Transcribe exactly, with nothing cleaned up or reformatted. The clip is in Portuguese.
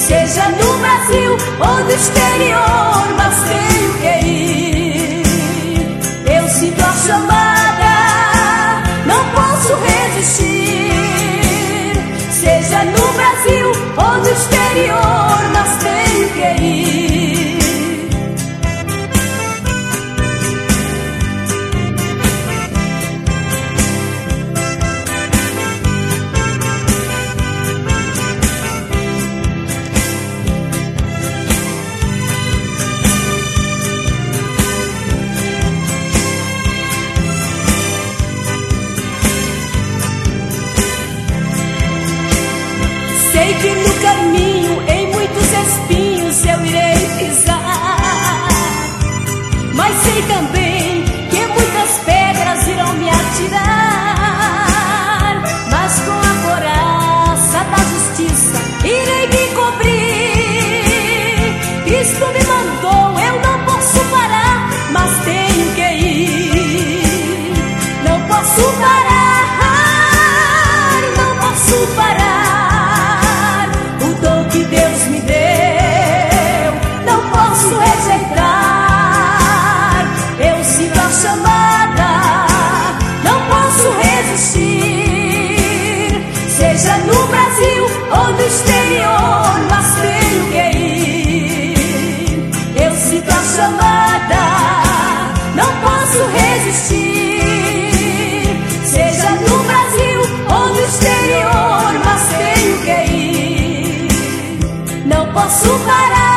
seja no Brasil ou no exterior, mas tenho que ir. Eu sinto a chamada, não posso resistir. Seja no Brasil ou no exterior, mas tenho que ir. Sei que no caminho, em muitos espinhos eu irei pisar, mas sei também que muitas pedras irão me atirar. Mas com a coraça da justiça irei me cobrir. Cristo me mandou, eu não posso parar, mas tenho que ir. Não posso parar, não posso parar. Deus me deu, não posso rejeitar. Eu sinto a chamada, não posso resistir. Seja no Brasil ou no exterior, mas tenho que ir. Eu sinto a chamada, não posso resistir. Seja no Brasil ou no exterior, mas tenho que ir. Não posso parar.